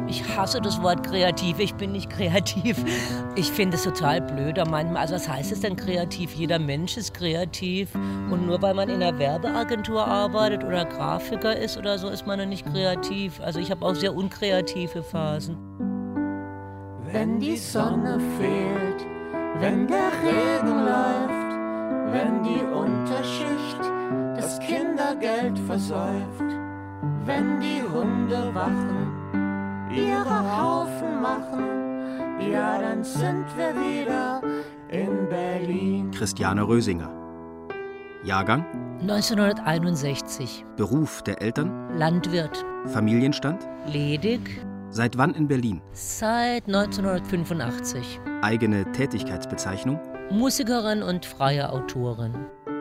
Ich hasse das Wort kreativ, ich bin nicht kreativ. Ich finde es total blöd. Also was heißt es denn kreativ? Jeder Mensch ist kreativ. Und nur weil man in einer Werbeagentur arbeitet oder Grafiker ist oder so, ist man noch nicht kreativ. Also ich habe auch sehr unkreative Phasen. Wenn die Sonne fehlt, wenn der Regen läuft, wenn die Unterschicht das Kindergeld versäuft, wenn die Hunde wachen, ihre Haufen machen, ja, dann sind wir wieder in Berlin. Christiane Rösinger. Jahrgang? 1961. Beruf der Eltern? Landwirt. Familienstand? Ledig. Seit wann in Berlin? Seit 1985. Eigene Tätigkeitsbezeichnung? Musikerin und freie Autorin.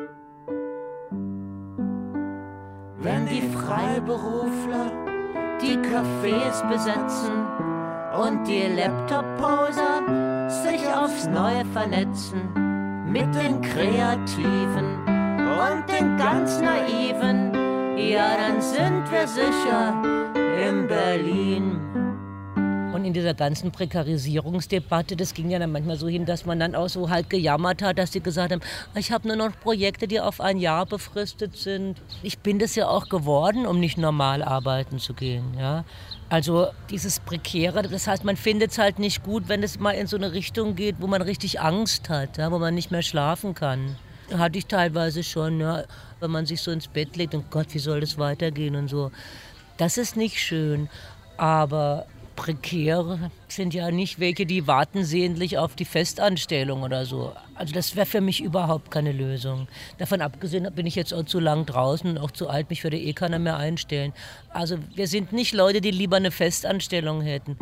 Wenn die Freiberufler die Cafés besetzen und die Laptop-Poser sich aufs Neue vernetzen mit den Kreativen und den ganz Naiven, ja, dann sind wir sicher in Berlin. Und in dieser ganzen Prekarisierungsdebatte, das ging ja dann manchmal so hin, dass man dann auch so halt gejammert hat, dass die gesagt haben, ich habe nur noch Projekte, die auf ein Jahr befristet sind. Ich bin das ja auch geworden, um nicht normal arbeiten zu gehen. Ja? Also dieses Prekäre, das heißt, man findet es halt nicht gut, wenn es mal in so eine Richtung geht, wo man richtig Angst hat, ja? Wo man nicht mehr schlafen kann. Hatte ich teilweise schon, ja? Wenn man sich so ins Bett legt und Gott, wie soll das weitergehen und so. Das ist nicht schön, aber Prekäre sind ja nicht welche, die warten sehnlich auf die Festanstellung oder so. Also das wäre für mich überhaupt keine Lösung. Davon abgesehen bin ich jetzt auch zu lang draußen und auch zu alt, mich würde eh keiner mehr einstellen. Also wir sind nicht Leute, die lieber eine Festanstellung hätten.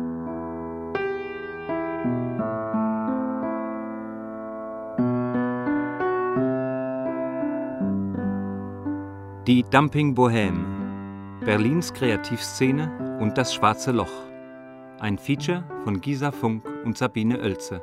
Die Dumping Bohème. Berlins Kreativszene und das schwarze Loch. Ein Feature von Gisa Funk und Sabine Oelze.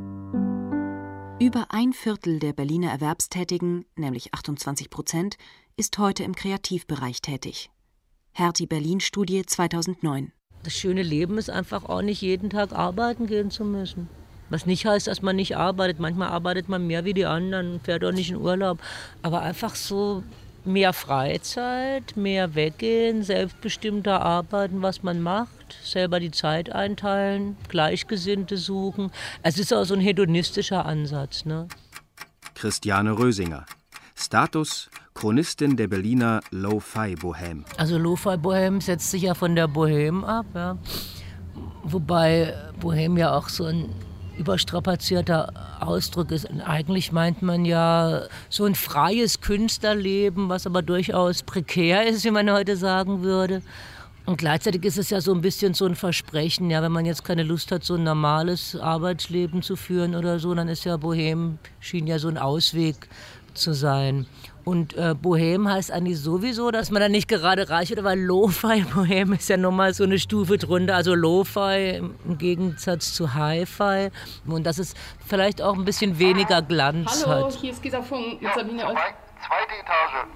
Über 1/4 der Berliner Erwerbstätigen, nämlich 28%, ist heute im Kreativbereich tätig. Hertie Berlin-Studie 2009. Das schöne Leben ist einfach auch nicht jeden Tag arbeiten gehen zu müssen. Was nicht heißt, dass man nicht arbeitet. Manchmal arbeitet man mehr wie die anderen, fährt auch nicht in Urlaub. Aber einfach so mehr Freizeit, mehr weggehen, selbstbestimmter arbeiten, was man macht, selber die Zeit einteilen, Gleichgesinnte suchen. Es ist auch so ein hedonistischer Ansatz. Ne? Christiane Rösinger. Status: Chronistin der Berliner Lo-Fi-Bohème. Also Lo-Fi-Bohème setzt sich ja von der Bohème ab. Ja? Wobei Bohème ja auch so ein überstrapazierter Ausdruck ist. Und eigentlich meint man ja so ein freies Künstlerleben, was aber durchaus prekär ist, wie man heute sagen würde. Und gleichzeitig ist es ja so ein bisschen so ein Versprechen, ja, wenn man jetzt keine Lust hat, so ein normales Arbeitsleben zu führen oder so, dann ist ja Bohème, schien ja so ein Ausweg zu sein. Und Bohème heißt eigentlich sowieso, dass man dann nicht gerade reich wird, weil Lo-Fi-Bohème ist ja nochmal so eine Stufe drunter. Also Lo-Fi im Gegensatz zu Hi-Fi. Und dass es vielleicht auch ein bisschen weniger Glanz hat. Hallo, hier ist Gisa Funk mit Sabine. Zweite Etage.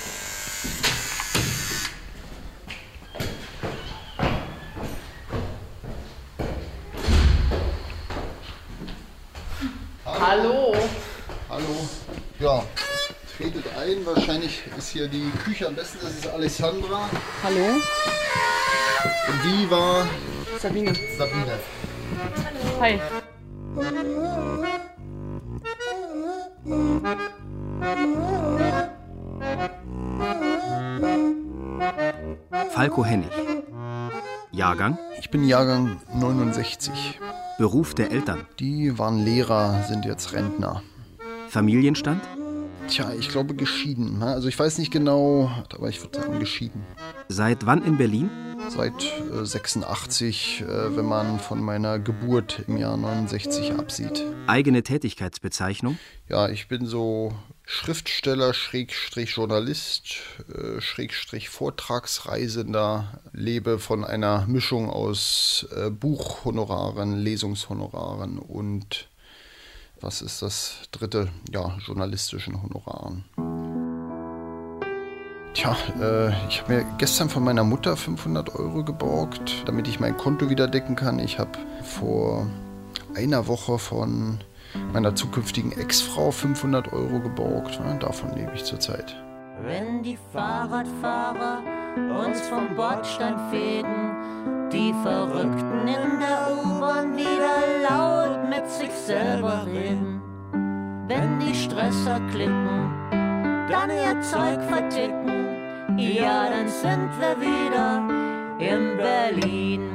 Hallo. Hallo. Ja, tretet ein. Wahrscheinlich ist hier die Küche am besten. Das ist Alessandra. Hallo. Und die war Sabine. Sabine. Hallo. Hi. Falco Hennig. Jahrgang? Ich bin Jahrgang 69. Beruf der Eltern? Die waren Lehrer, sind jetzt Rentner. Familienstand? Tja, ich glaube geschieden. Also ich weiß nicht genau, aber ich würde sagen geschieden. Seit wann in Berlin? Seit 86, wenn man von meiner Geburt im Jahr 69 absieht. Eigene Tätigkeitsbezeichnung? Ja, ich bin so Schriftsteller, Schrägstrich Journalist, Schrägstrich Vortragsreisender, lebe von einer Mischung aus Buchhonoraren, Lesungshonoraren und, was ist das dritte? Ja, journalistischen Honoraren. Tja, ich habe mir gestern von meiner Mutter 500 € geborgt, damit ich mein Konto wieder decken kann. Ich habe vor einer Woche von meiner zukünftigen Ex-Frau 500 € geborgt. Davon lebe ich zurzeit. Wenn die Fahrradfahrer uns vom Bordstein fegen, die Verrückten in der U-Bahn wieder laut mit sich selber reden. Wenn die Stresser klicken, dann ihr Zeug verticken, ja, dann sind wir wieder in Berlin.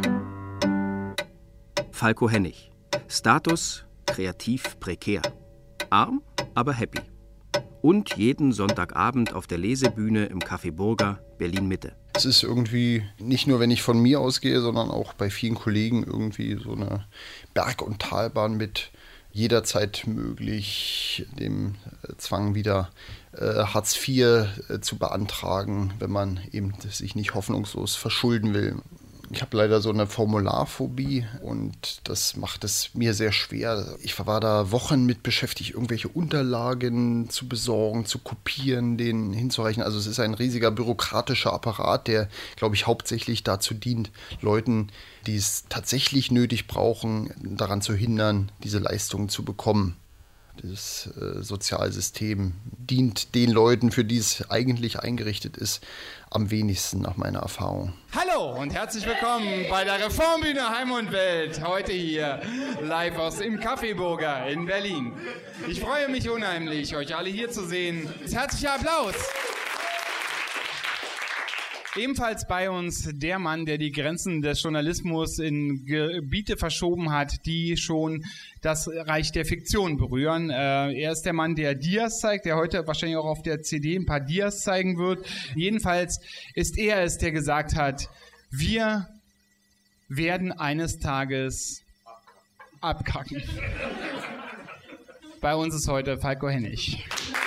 Falco Hennig. Status kreativ prekär. Arm, aber happy. Und jeden Sonntagabend auf der Lesebühne im Café Burger, Berlin-Mitte. Es ist irgendwie, nicht nur wenn ich von mir ausgehe, sondern auch bei vielen Kollegen irgendwie so eine Berg- und Talbahn mit jederzeit möglich, dem Zwang wieder Hartz IV zu beantragen, wenn man eben sich nicht hoffnungslos verschulden will. Ich habe leider so eine Formularphobie und das macht es mir sehr schwer. Ich war da Wochen mit beschäftigt, irgendwelche Unterlagen zu besorgen, zu kopieren, denen hinzureichen. Also es ist ein riesiger bürokratischer Apparat, der, glaube ich, hauptsächlich dazu dient, Leuten, die es tatsächlich nötig brauchen, daran zu hindern, diese Leistungen zu bekommen. Das Sozialsystem dient den Leuten, für die es eigentlich eingerichtet ist, am wenigsten nach meiner Erfahrung. Hallo und herzlich willkommen bei der Reformbühne Heim und Welt. Heute hier live aus dem Café Burger in Berlin. Ich freue mich unheimlich, euch alle hier zu sehen. Herzlicher Applaus! Ebenfalls bei uns der Mann, der die Grenzen des Journalismus in Gebiete verschoben hat, die schon das Reich der Fiktion berühren. Er ist der Mann, der Dias zeigt, der heute wahrscheinlich auch auf der CD ein paar Dias zeigen wird. Jedenfalls ist er es, der gesagt hat, wir werden eines Tages abkacken. Bei uns ist heute Falco Hennig.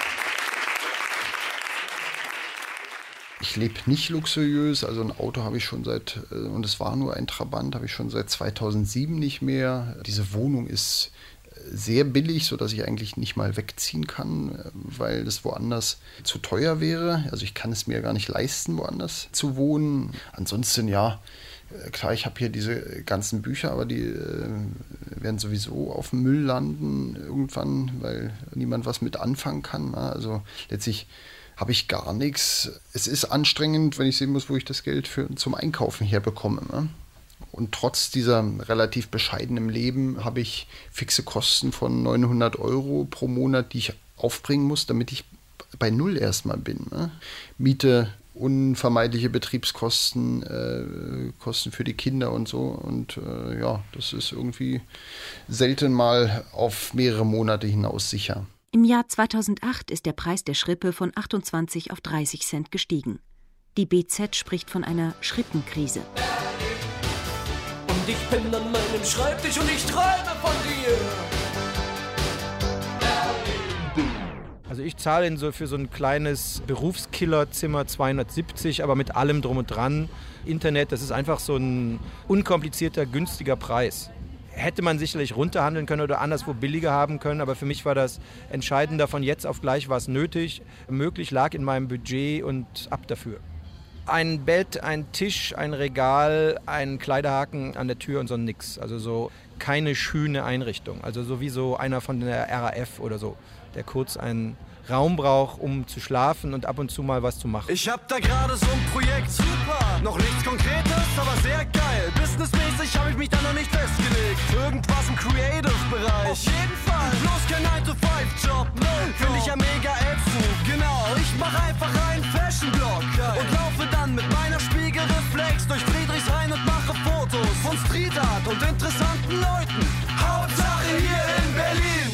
Ich lebe nicht luxuriös, also ein Auto habe ich schon und es war nur ein Trabant, habe ich schon seit 2007 nicht mehr. Diese Wohnung ist sehr billig, sodass ich eigentlich nicht mal wegziehen kann, weil das woanders zu teuer wäre. Also ich kann es mir gar nicht leisten, woanders zu wohnen. Ansonsten, ja, klar, ich habe hier diese ganzen Bücher, aber die werden sowieso auf dem Müll landen irgendwann, weil niemand was mit anfangen kann. Also letztlich habe ich gar nichts. Es ist anstrengend, wenn ich sehen muss, wo ich das Geld zum Einkaufen herbekomme. Ne? Und trotz dieser relativ bescheidenen Leben habe ich fixe Kosten von 900 € pro Monat, die ich aufbringen muss, damit ich bei Null erstmal bin. Ne? Miete, unvermeidliche Betriebskosten, Kosten für die Kinder und so. Und ja, das ist irgendwie selten mal auf mehrere Monate hinaus sicher. Im Jahr 2008 ist der Preis der Schrippe von 28 auf 30 Cent gestiegen. Die BZ spricht von einer Schrippenkrise. Und ich bin an meinem Schreibtisch und ich träume von dir. Also ich zahle für so ein kleines Berufskillerzimmer 270, aber mit allem drum und dran. Internet, das ist einfach so ein unkomplizierter, günstiger Preis. Hätte man sicherlich runterhandeln können oder anderswo billiger haben können, aber für mich war das entscheidender, von jetzt auf gleich war es nötig, möglich, lag in meinem Budget und ab dafür. Ein Bett, ein Tisch, ein Regal, ein Kleiderhaken an der Tür und so nix. Also so keine schöne Einrichtung. Also so wie so einer von der RAF oder so, der kurz einen Raum braucht, um zu schlafen und ab und zu mal was zu machen. Ich hab da gerade so ein Projekt, super, noch nichts Konkretes, aber sehr geil. Businessmäßig hab ich mich da noch nicht festgelegt. Irgendwas im Creative-Bereich. Auf jeden Fall. Bloß kein 9-to-5-Job. Finde ich ja mega ätzend. Genau, ich mach einfach einen Fashion-Blog und laufe dann mit meiner Spiegelreflex durch Friedrichshain und mache Fotos von Street Art und interessanten Leuten. Hauptsache hier in Berlin.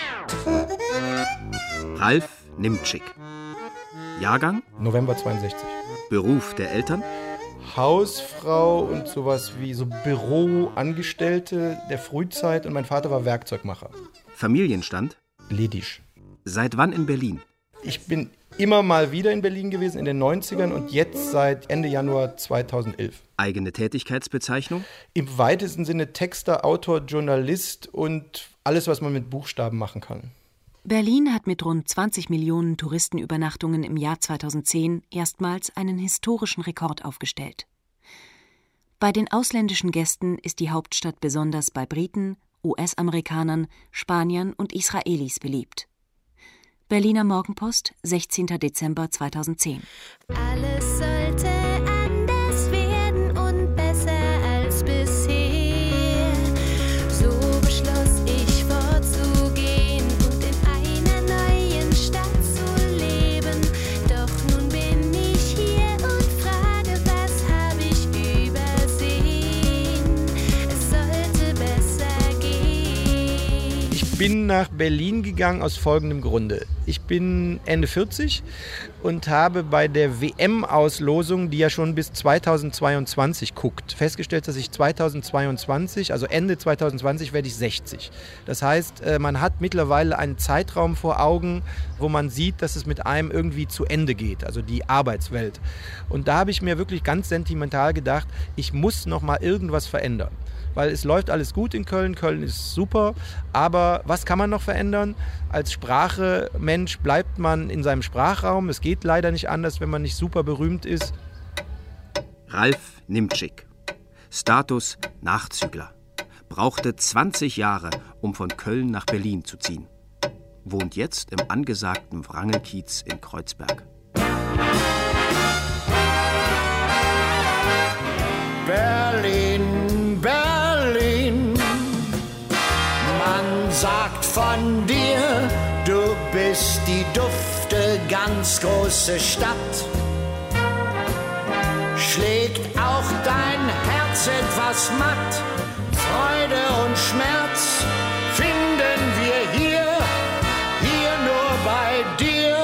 Ralf Nimtschik. Jahrgang? November 62. Beruf der Eltern? Hausfrau und sowas wie so Büroangestellte der Frühzeit und mein Vater war Werkzeugmacher. Familienstand? Ledisch. Seit wann in Berlin? Ich bin immer mal wieder in Berlin gewesen in den 90ern und jetzt seit Ende Januar 2011. Eigene Tätigkeitsbezeichnung? Im weitesten Sinne Texter, Autor, Journalist und alles, was man mit Buchstaben machen kann. Berlin hat mit rund 20 Millionen Touristenübernachtungen im Jahr 2010 erstmals einen historischen Rekord aufgestellt. Bei den ausländischen Gästen ist die Hauptstadt besonders bei Briten, US-Amerikanern, Spaniern und Israelis beliebt. Berliner Morgenpost, 16. Dezember 2010. Alles sollte anders werden und besser als bisher. So beschloss ich vorzugehen und in einer neuen Stadt zu leben. Doch nun bin ich hier und frage, was habe ich übersehen? Es sollte besser gehen. Ich bin nach Berlin gegangen aus folgendem Grunde. Ich bin Ende 40 und habe bei der WM-Auslosung, die ja schon bis 2022 guckt, festgestellt, dass ich 2022, also Ende 2020, werde ich 60. Das heißt, man hat mittlerweile einen Zeitraum vor Augen, wo man sieht, dass es mit einem irgendwie zu Ende geht, also die Arbeitswelt. Und da habe ich mir wirklich ganz sentimental gedacht, ich muss noch mal irgendwas verändern. Weil es läuft alles gut in Köln, Köln ist super, aber was kann man noch verändern? Als Sprache-Mensch bleibt man in seinem Sprachraum, es geht leider nicht anders, wenn man nicht super berühmt ist. Ralf Nimtschik, Status Nachzügler, brauchte 20 Jahre, um von Köln nach Berlin zu ziehen. Wohnt jetzt im angesagten Wrangelkiez in Kreuzberg. Berlin, Berlin, man sagt von dir, du bist die dufte, ganz große Stadt. Schlägt auch dein Herz etwas matt, Freude und Schmerz finden wir hier nur bei dir.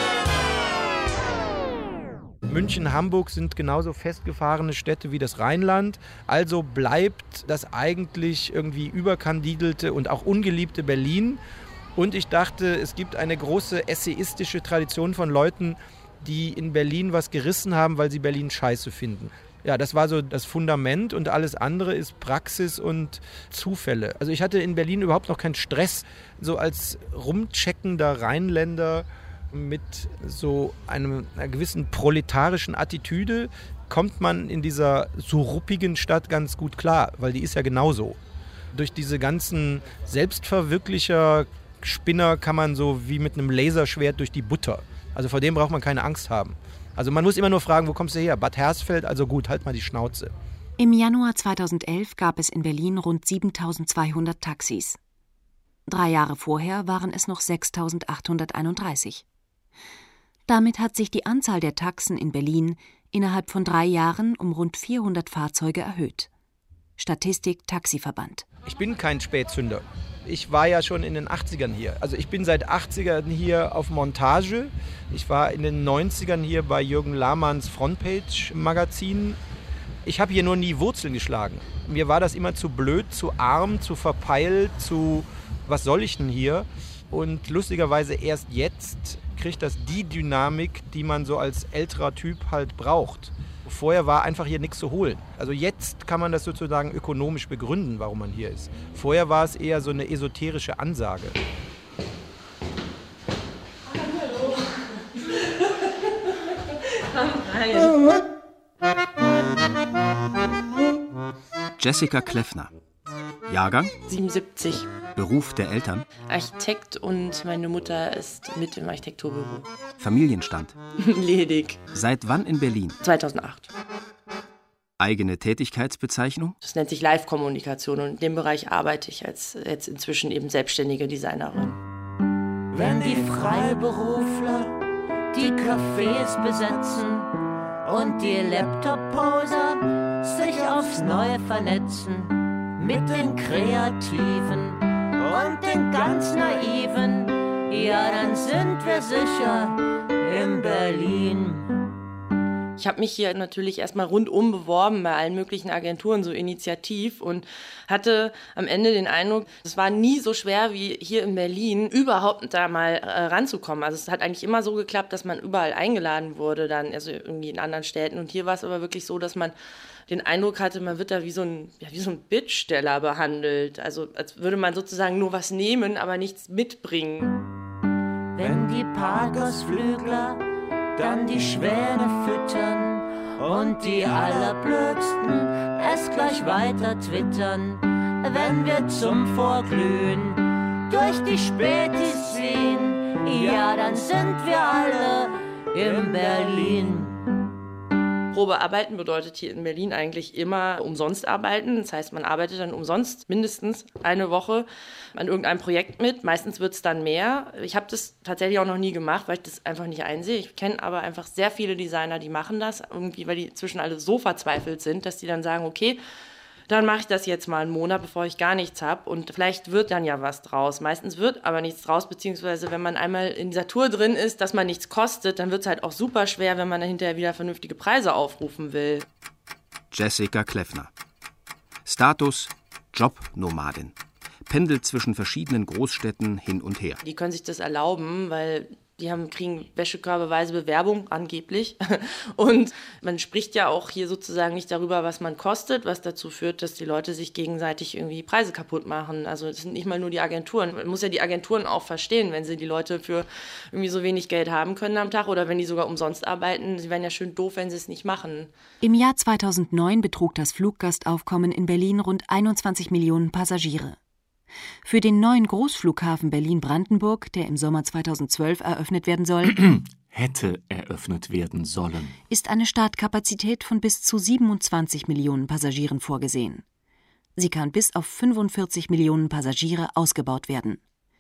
München, Hamburg sind genauso festgefahrene Städte wie das Rheinland. Also bleibt das eigentlich irgendwie überkandidelte und auch ungeliebte Berlin. Und ich dachte, es gibt eine große essayistische Tradition von Leuten, die in Berlin was gerissen haben, weil sie Berlin scheiße finden. Ja, das war so das Fundament und alles andere ist Praxis und Zufälle. Also ich hatte in Berlin überhaupt noch keinen Stress. So als rumcheckender Rheinländer mit so einer gewissen proletarischen Attitüde kommt man in dieser so ruppigen Stadt ganz gut klar, weil die ist ja genauso. Durch diese ganzen Selbstverwirklicher-Spinner kann man so wie mit einem Laserschwert durch die Butter. Also vor dem braucht man keine Angst haben. Also man muss immer nur fragen, wo kommst du her? Bad Hersfeld, also gut, halt mal die Schnauze. Im Januar 2011 gab es in Berlin rund 7.200 Taxis. 3 Jahre vorher waren es noch 6.831. Damit hat sich die Anzahl der Taxen in Berlin innerhalb von 3 Jahren um rund 400 Fahrzeuge erhöht. Statistik Taxiverband. Ich bin kein Spätzünder. Ich war ja schon in den 80ern hier. Also ich bin seit 80ern hier auf Montage. Ich war in den 90ern hier bei Jürgen Lahmanns Frontpage-Magazin. Ich habe hier nur nie Wurzeln geschlagen. Mir war das immer zu blöd, zu arm, zu verpeilt, zu was soll ich denn hier? Und lustigerweise erst jetzt kriegt das die Dynamik, die man so als älterer Typ halt braucht. Vorher war einfach hier nichts zu holen. Also jetzt kann man das sozusagen ökonomisch begründen, warum man hier ist. Vorher war es eher so eine esoterische Ansage. Hallo. Jessica Kleffner. Jahrgang? 77. Beruf der Eltern? Architekt und meine Mutter ist mit im Architekturbüro. Familienstand? Ledig. Seit wann in Berlin? 2008. Eigene Tätigkeitsbezeichnung? Das nennt sich Live-Kommunikation und in dem Bereich arbeite ich als jetzt inzwischen eben selbstständige Designerin. Wenn die Freiberufler die Cafés besetzen und die Laptop-Poser sich aufs Neue vernetzen, mit den Kreativen und den ganz Naiven, ja, dann sind wir sicher in Berlin. Ich habe mich hier natürlich erstmal rundum beworben bei allen möglichen Agenturen, so initiativ, und hatte am Ende den Eindruck, es war nie so schwer wie hier in Berlin, überhaupt da mal ranzukommen. Also es hat eigentlich immer so geklappt, dass man überall eingeladen wurde, dann also irgendwie in anderen Städten. Und hier war es aber wirklich so, dass man den Eindruck hatte, man wird da wie so ein Bittsteller behandelt. Also als würde man sozusagen nur was nehmen, aber nichts mitbringen. wenn die Parkersflügler dann die Schwäne füttern und die Allerblödsten es gleich weiter twittern. Wenn wir zum Vorglühen durch die Spätis ziehen, ja, dann sind wir alle in Berlin. Probearbeiten bedeutet hier in Berlin eigentlich immer umsonst arbeiten. Das heißt, man arbeitet dann umsonst mindestens eine Woche an irgendeinem Projekt mit. Meistens wird es dann mehr. Ich habe das tatsächlich auch noch nie gemacht, weil ich das einfach nicht einsehe. Ich kenne aber einfach sehr viele Designer, die machen das, irgendwie, weil die inzwischen alle so verzweifelt sind, dass die dann sagen, okay, dann mache ich das jetzt mal einen Monat, bevor ich gar nichts habe und vielleicht wird dann ja was draus. Meistens wird aber nichts draus, beziehungsweise wenn man einmal in dieser Tour drin ist, dass man nichts kostet, dann wird es halt auch super schwer, wenn man dann hinterher wieder vernünftige Preise aufrufen will. Jessica Kleffner. Status: Jobnomadin. Pendelt zwischen verschiedenen Großstädten hin und her. Die können sich das erlauben, weil die kriegen wäschekörbeweise Bewerbung, angeblich. Und man spricht ja auch hier sozusagen nicht darüber, was man kostet, was dazu führt, dass die Leute sich gegenseitig irgendwie Preise kaputt machen. Also das sind nicht mal nur die Agenturen. Man muss ja die Agenturen auch verstehen, wenn sie die Leute für irgendwie so wenig Geld haben können am Tag oder wenn die sogar umsonst arbeiten. Sie wären ja schön doof, wenn sie es nicht machen. Im Jahr 2009 betrug das Fluggastaufkommen in Berlin rund 21 Millionen Passagiere. Für den neuen Großflughafen Berlin-Brandenburg, der im Sommer 2012 eröffnet werden soll, hätte eröffnet werden sollen, ist eine Startkapazität von bis zu 27 Millionen Passagieren vorgesehen. Sie kann bis auf 45 Millionen Passagiere ausgebaut werden.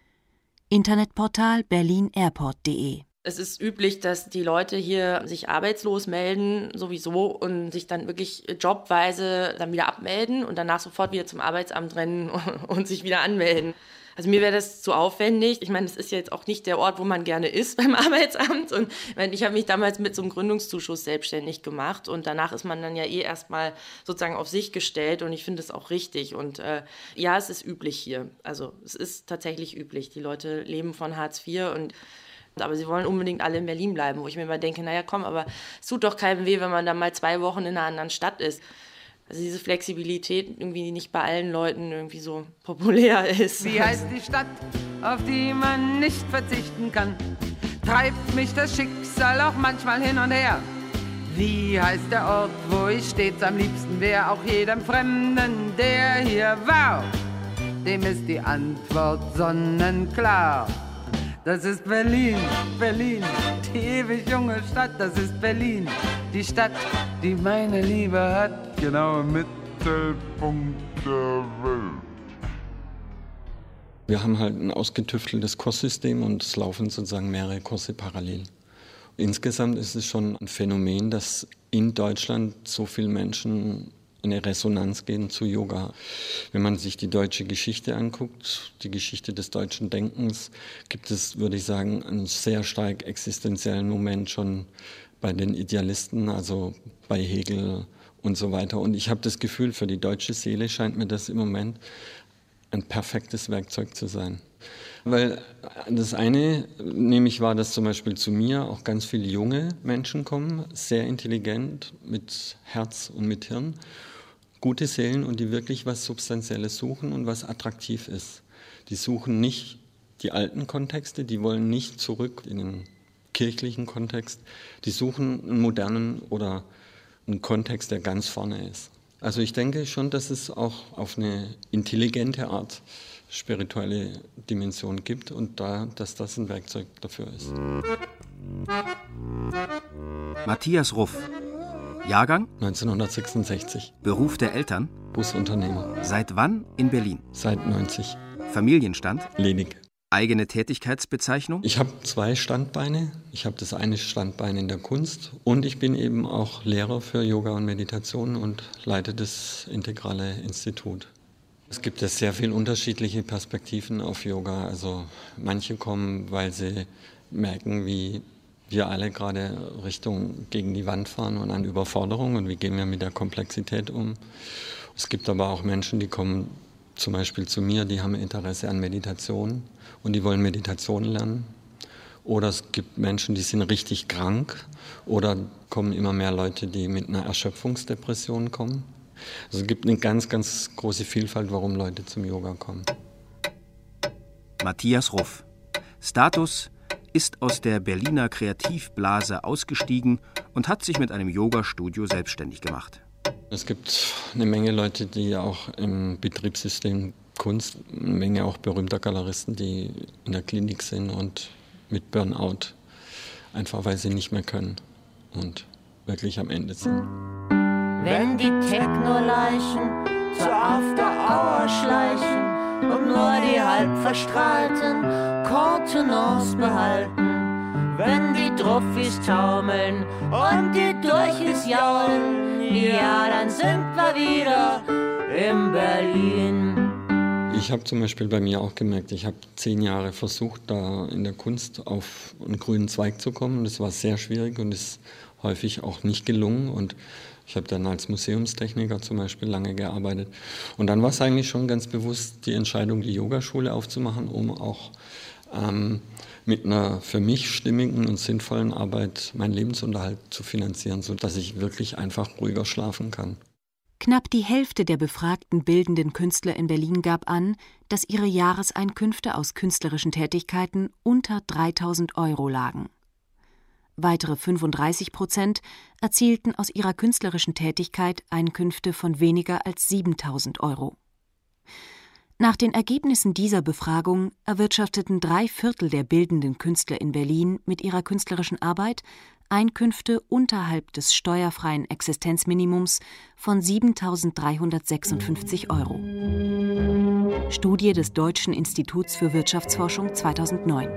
Internetportal berlinairport.de. Es ist üblich, dass die Leute hier sich arbeitslos melden, sowieso, und sich dann wirklich jobweise dann wieder abmelden und danach sofort wieder zum Arbeitsamt rennen und sich wieder anmelden. Also mir wäre das zu aufwendig. Ich meine, es ist jetzt auch nicht der Ort, wo man gerne ist beim Arbeitsamt. Und ich habe mich damals mit so einem Gründungszuschuss selbstständig gemacht und danach ist man dann ja erstmal sozusagen auf sich gestellt und ich finde es auch richtig. Und ja, es ist üblich hier. Also es ist tatsächlich üblich. Die Leute leben von Hartz IV aber sie wollen unbedingt alle in Berlin bleiben, wo ich mir immer denke, naja komm, aber es tut doch keinem weh, wenn man dann mal 2 Wochen in einer anderen Stadt ist. Also diese Flexibilität irgendwie nicht bei allen Leuten irgendwie so populär ist. Wie heißt die Stadt, auf die man nicht verzichten kann? Treibt mich das Schicksal auch manchmal hin und her. Wie heißt der Ort, wo ich stets am liebsten wäre? Auch jedem Fremden, der hier war, dem ist die Antwort sonnenklar. Das ist Berlin, Berlin, die ewig junge Stadt. Das ist Berlin, die Stadt, die meine Liebe hat. Genau im Mittelpunkt der Welt. Wir haben halt ein ausgetüfteltes Kurssystem und es laufen sozusagen mehrere Kurse parallel. Insgesamt ist es schon ein Phänomen, dass in Deutschland so viele Menschen eine Resonanz geben zu Yoga. Wenn man sich die deutsche Geschichte anguckt, die Geschichte des deutschen Denkens, gibt es, würde ich sagen, einen sehr stark existenziellen Moment schon bei den Idealisten, also bei Hegel und so weiter. Und ich habe das Gefühl, für die deutsche Seele scheint mir das im Moment ein perfektes Werkzeug zu sein. Weil das eine, nämlich war, dass zum Beispiel zu mir auch ganz viele junge Menschen kommen, sehr intelligent, mit Herz und mit Hirn, gute Seelen und die wirklich was Substanzielles suchen und was attraktiv ist. Die suchen nicht die alten Kontexte, die wollen nicht zurück in den kirchlichen Kontext, die suchen einen modernen oder einen Kontext, der ganz vorne ist. Also ich denke schon, dass es auch auf eine intelligente Art spirituelle Dimension gibt und dass das ein Werkzeug dafür ist. Matthias Ruff. Jahrgang? 1966. Beruf der Eltern? Busunternehmer. Seit wann in Berlin? Seit 90. Familienstand? Ledig. Eigene Tätigkeitsbezeichnung? Ich habe 2 Standbeine. Ich habe das eine Standbein in der Kunst und ich bin eben auch Lehrer für Yoga und Meditation und leite das Integrale Institut. Es gibt ja sehr viele unterschiedliche Perspektiven auf Yoga. Also manche kommen, weil sie merken, wie wir alle gerade Richtung gegen die Wand fahren und an Überforderung und wie gehen wir mit der Komplexität um. Es gibt aber auch Menschen, die kommen zum Beispiel zu mir, die haben Interesse an Meditation und die wollen Meditation lernen. Oder es gibt Menschen, die sind richtig krank oder kommen immer mehr Leute, die mit einer Erschöpfungsdepression kommen. Also es gibt eine ganz, ganz große Vielfalt, warum Leute zum Yoga kommen. Matthias Ruff. Status: ist aus der Berliner Kreativblase ausgestiegen und hat sich mit einem Yoga-Studio selbstständig gemacht. Es gibt eine Menge Leute, die auch im Betriebssystem Kunst, eine Menge auch berühmter Galeristen, die in der Klinik sind und mit Burnout, einfach weil sie nicht mehr können und wirklich am Ende sind. Wenn die Techno-Leichen zur After-Hour schleichen und nur die halb verstrahlten Contenance behalten, wenn die Druffis taumeln und die Durchis jaulen, ja, dann sind wir wieder in Berlin. Ich habe zum Beispiel bei mir auch gemerkt, ich habe 10 Jahre versucht, da in der Kunst auf einen grünen Zweig zu kommen. Das war sehr schwierig und ist häufig auch nicht gelungen. Und ich habe dann als Museumstechniker zum Beispiel lange gearbeitet. Und dann war es eigentlich schon ganz bewusst die Entscheidung, die Yogaschule aufzumachen, um auch mit einer für mich stimmigen und sinnvollen Arbeit meinen Lebensunterhalt zu finanzieren, sodass ich wirklich einfach ruhiger schlafen kann. Knapp die Hälfte der befragten bildenden Künstler in Berlin gab an, dass ihre Jahreseinkünfte aus künstlerischen Tätigkeiten unter 3.000 € lagen. Weitere 35% erzielten aus ihrer künstlerischen Tätigkeit Einkünfte von weniger als 7.000 €. Nach den Ergebnissen dieser Befragung erwirtschafteten 3/4 der bildenden Künstler in Berlin mit ihrer künstlerischen Arbeit Einkünfte unterhalb des steuerfreien Existenzminimums von 7.356 €. Studie des Deutschen Instituts für Wirtschaftsforschung 2009.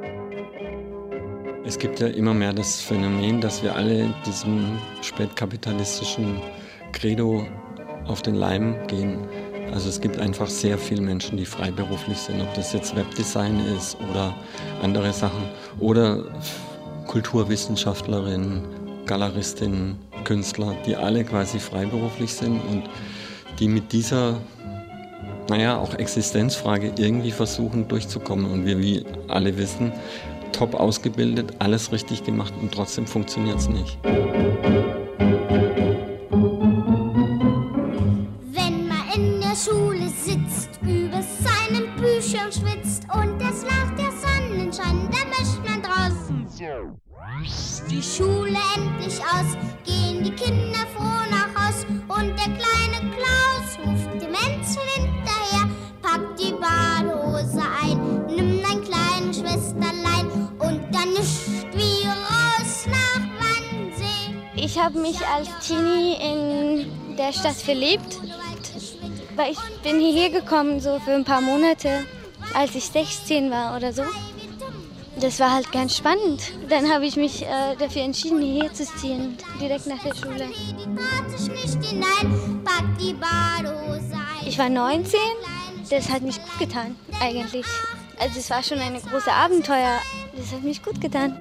Es gibt ja immer mehr das Phänomen, dass wir alle diesem spätkapitalistischen Credo auf den Leim gehen. Also es gibt einfach sehr viele Menschen, die freiberuflich sind, ob das jetzt Webdesign ist oder andere Sachen oder Kulturwissenschaftlerinnen, Galeristinnen, Künstler, die alle quasi freiberuflich sind und die mit dieser, auch Existenzfrage irgendwie versuchen durchzukommen. Und wir, wie alle wissen, top ausgebildet, alles richtig gemacht und trotzdem funktioniert es nicht. Wenn man in der Schule sitzt, über seinen Büchern schwitzt und es lacht der Sonnenschein, dann möchte man draußen die Schule endlich aus, gehen die Kinder froh nach Haus und der kleine Klaus ruft dem Enzel hinterher, packt die Badehose ein, nimm dein kleines Schwesterlein und dann nischt wie raus nach Wannsee. Ich habe mich als Teenie in der Stadt verliebt, weil ich bin hierher gekommen so für ein paar Monate, als ich 16 war oder so. Das war halt ganz spannend. Dann habe ich mich dafür entschieden, hierher zu ziehen, direkt nach der Schule. Ich war 19, das hat mich gut getan, eigentlich. Also es war schon eine große Abenteuer, das hat mich gut getan.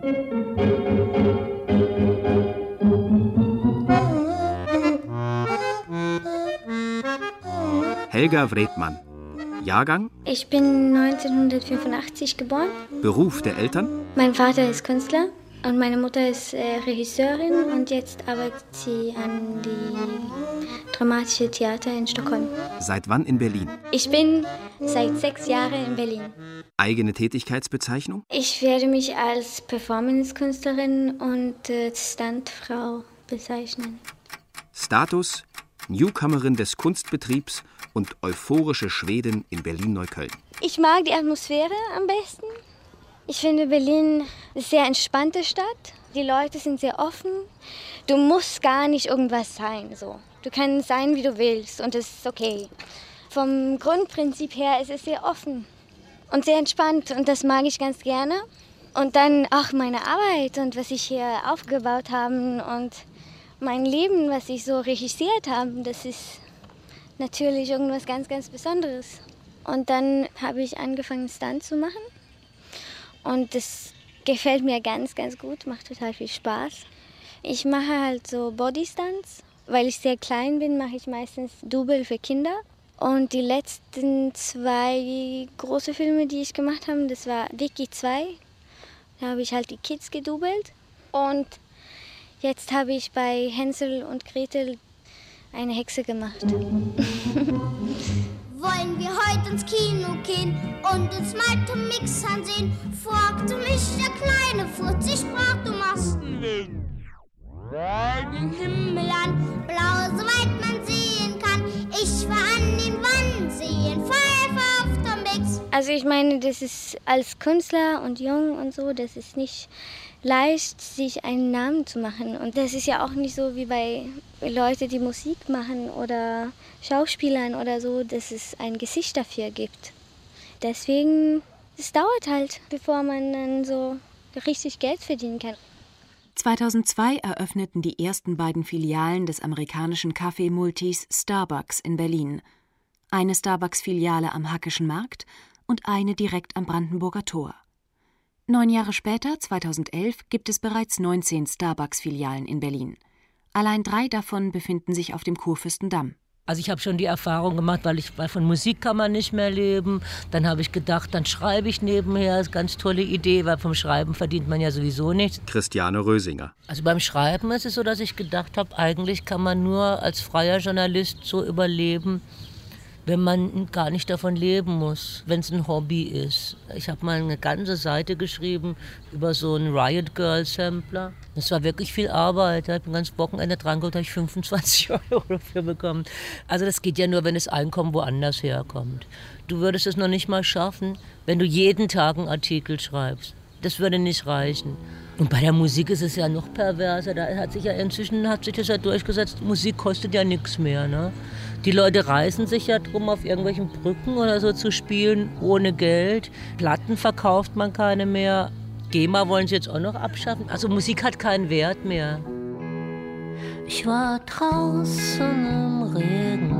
Helga Wredmann. Jahrgang? Ich bin 1985 geboren. Beruf der Eltern? Mein Vater ist Künstler und meine Mutter ist Regisseurin und jetzt arbeitet sie an die Dramatische Theater in Stockholm. Seit wann in Berlin? Ich bin seit 6 Jahren in Berlin. Eigene Tätigkeitsbezeichnung? Ich werde mich als Performance-Künstlerin und Standfrau bezeichnen. Status: Newcomerin des Kunstbetriebs und euphorische Schwedin in Berlin-Neukölln. Ich mag die Atmosphäre am besten. Ich finde, Berlin ist eine sehr entspannte Stadt. Die Leute sind sehr offen. Du musst gar nicht irgendwas sein. So. Du kannst sein, wie du willst und das ist okay. Vom Grundprinzip her ist es sehr offen und sehr entspannt und das mag ich ganz gerne. Und dann auch meine Arbeit und was ich hier aufgebaut habe und mein Leben, was ich so registriert habe, das ist natürlich irgendwas ganz, ganz Besonderes. Und dann habe ich angefangen, Stunt zu machen. Und das gefällt mir ganz, ganz gut, macht total viel Spaß. Ich mache halt so Bodystunts. Weil ich sehr klein bin, mache ich meistens Double für Kinder. Und die letzten 2 große Filme, die ich gemacht habe, das war Vicky 2. Da habe ich halt die Kids gedoubelt. Und jetzt habe ich bei Hänsel und Gretel eine Hexe gemacht. Wollen Wenn wir heute ins Kino gehen und uns mal Tom Mix ansehen, fragte mich der kleine Furz, ich sprach, du machst den Himmel an, blau, soweit man sehen kann. Ich war an den Wannseen, Pfeife auf Tom Mix. Also ich meine, das ist als Künstler und jung und so, das ist nicht leicht, sich einen Namen zu machen. Und das ist ja auch nicht so wie bei Leuten, die Musik machen oder Schauspielern oder so, dass es ein Gesicht dafür gibt. Deswegen, es dauert halt, bevor man dann so richtig Geld verdienen kann. 2002 eröffneten die ersten beiden Filialen des amerikanischen Kaffeemultis Starbucks in Berlin. Eine Starbucks-Filiale am Hackischen Markt und eine direkt am Brandenburger Tor. 9 Jahre später, 2011, gibt es bereits 19 Starbucks-Filialen in Berlin. Allein 3 davon befinden sich auf dem Kurfürstendamm. Also ich habe schon die Erfahrung gemacht, weil von Musik kann man nicht mehr leben. Dann habe ich gedacht, dann schreibe ich nebenher. Das ist eine ganz tolle Idee, weil vom Schreiben verdient man ja sowieso nichts. Christiane Rösinger. Also beim Schreiben ist es so, dass ich gedacht habe, eigentlich kann man nur als freier Journalist so überleben, wenn man gar nicht davon leben muss, wenn es ein Hobby ist. Ich habe mal eine ganze Seite geschrieben über so einen Riot Girl Sampler. Das war wirklich viel Arbeit. Ich habe ein ganzes Wochenende dran geholt, habe ich 25 € dafür bekommen. Also das geht ja nur, wenn das Einkommen woanders herkommt. Du würdest es noch nicht mal schaffen, wenn du jeden Tag einen Artikel schreibst. Das würde nicht reichen. Und bei der Musik ist es ja noch perverser. Da hat sich das ja durchgesetzt, Musik kostet ja nichts mehr. Ne? Die Leute reißen sich ja drum, auf irgendwelchen Brücken oder so zu spielen, ohne Geld. Platten verkauft man keine mehr. GEMA wollen sie jetzt auch noch abschaffen. Also Musik hat keinen Wert mehr. Ich war draußen im Regen.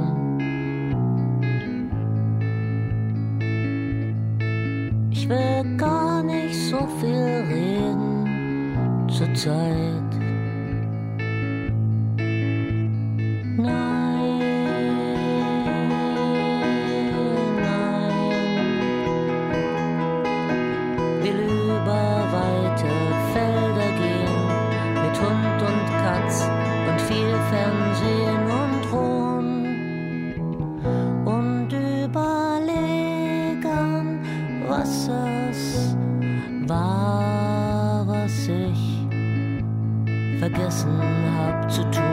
Ich will gar nicht so viel reden zur Zeit. Nein, will über weite Felder gehen, mit Hund und Katz und viel Fernsehen und Ruhen und überlegen, was es war, was ich vergessen hab zu tun.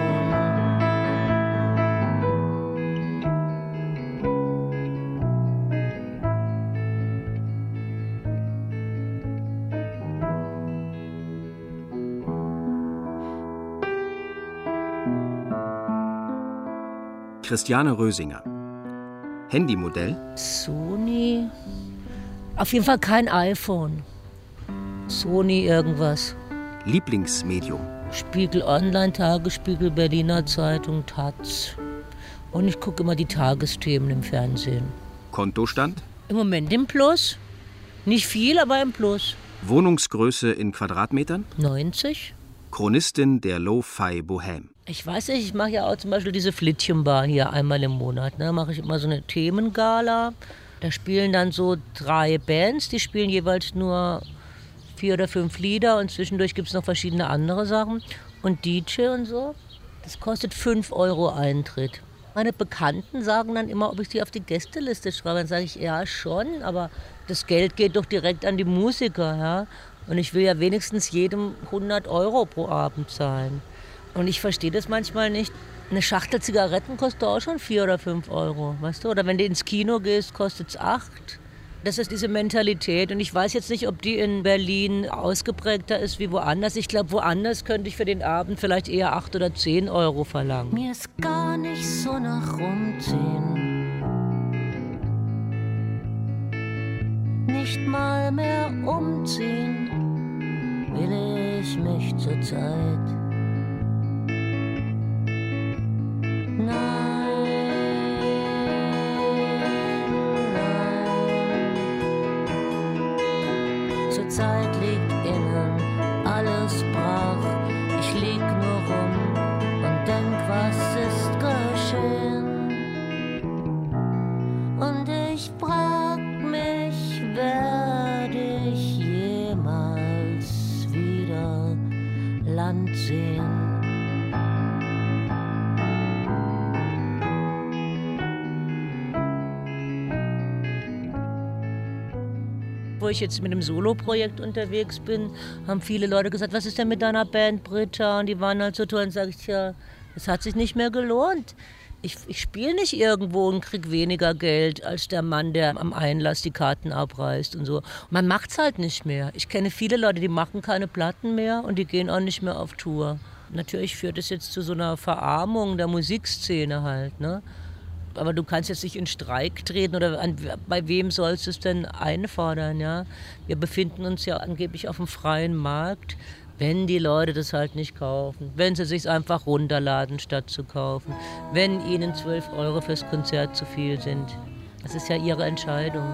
Christiane Rösinger. Handymodell? Sony. Auf jeden Fall kein iPhone. Sony irgendwas. Lieblingsmedium? Spiegel Online, Tagesspiegel, Berliner Zeitung, Taz. Und ich gucke immer die Tagesthemen im Fernsehen. Kontostand? Im Moment im Plus. Nicht viel, aber im Plus. Wohnungsgröße in Quadratmetern? 90. Chronistin der Lo-Fi Bohème. Ich weiß nicht, ich mache ja auch zum Beispiel diese Flittchenbar hier einmal im Monat. Ne? Mache ich immer so eine Themengala. Da spielen dann so 3 Bands, die spielen jeweils nur 4 oder 5 Lieder und zwischendurch gibt es noch verschiedene andere Sachen. Und DJ und so. Das kostet 5 € Eintritt. Meine Bekannten sagen dann immer, ob ich sie auf die Gästeliste schreibe. Dann sage ich, ja schon, aber das Geld geht doch direkt an die Musiker. Ja? Und ich will ja wenigstens jedem 100 € pro Abend zahlen. Und ich verstehe das manchmal nicht. Eine Schachtel Zigaretten kostet auch schon 4 oder 5 €, weißt du? Oder wenn du ins Kino gehst, kostet es 8. Das ist diese Mentalität. Und ich weiß jetzt nicht, ob die in Berlin ausgeprägter ist wie woanders. Ich glaube, woanders könnte ich für den Abend vielleicht eher 8 oder 10 € verlangen. Mir ist gar nicht so nach Rumziehen. Nicht mal mehr umziehen will ich mich zur Zeit. Zurzeit liegt innen alles brach. Ich lieg nur rum und denk, was ist geschehen? Und ich frag mich, werde ich jemals wieder Land sehen? wo ich jetzt mit einem Solo-Projekt unterwegs bin, haben viele Leute gesagt, was ist denn mit deiner Band Britta? Und die waren halt so toll. Und sage ich, ja, es hat sich nicht mehr gelohnt. Ich spiele nicht irgendwo und kriege weniger Geld als der Mann, der am Einlass die Karten abreißt und so. Und man macht es halt nicht mehr. Ich kenne viele Leute, die machen keine Platten mehr und die gehen auch nicht mehr auf Tour. Natürlich führt es jetzt zu so einer Verarmung der Musikszene halt, ne? Aber du kannst jetzt nicht in Streik treten oder bei wem sollst du es denn einfordern, ja? Wir befinden uns ja angeblich auf dem freien Markt, wenn die Leute das halt nicht kaufen, wenn sie sich einfach runterladen statt zu kaufen, wenn ihnen 12 € fürs Konzert zu viel sind. Das ist ja ihre Entscheidung.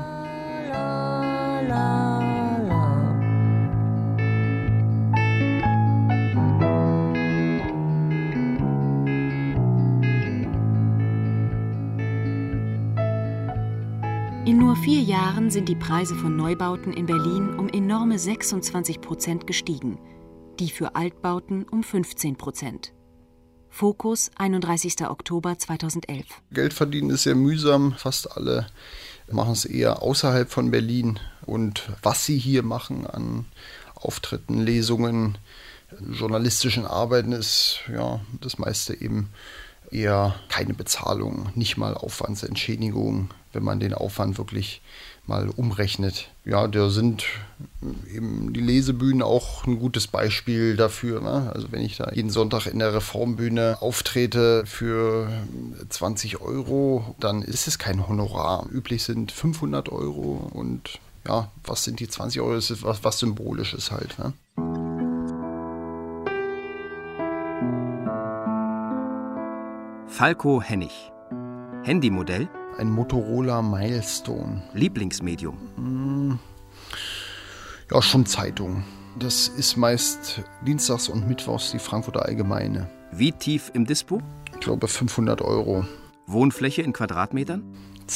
In nur 4 Jahren sind die Preise von Neubauten in Berlin um enorme 26% gestiegen, die für Altbauten um 15%. Fokus, 31. Oktober 2011. Geld verdienen ist sehr mühsam. Fast alle machen es eher außerhalb von Berlin. Und was sie hier machen an Auftritten, Lesungen, journalistischen Arbeiten, ist ja das meiste eben eher keine Bezahlung, nicht mal Aufwandsentschädigung, wenn man den Aufwand wirklich mal umrechnet. Ja, da sind eben die Lesebühnen auch ein gutes Beispiel dafür, ne? Also wenn ich da jeden Sonntag in der Reformbühne auftrete für 20 €, dann ist es kein Honorar. Üblich sind 500 € und ja, was sind die 20 €? Das ist was Symbolisches halt, ne? Falco Hennig. Handymodell? Ein Motorola Milestone. Lieblingsmedium? Ja, schon Zeitung. Das ist meist dienstags und mittwochs die Frankfurter Allgemeine. Wie tief im Dispo? Ich glaube 500 €. Wohnfläche in Quadratmetern?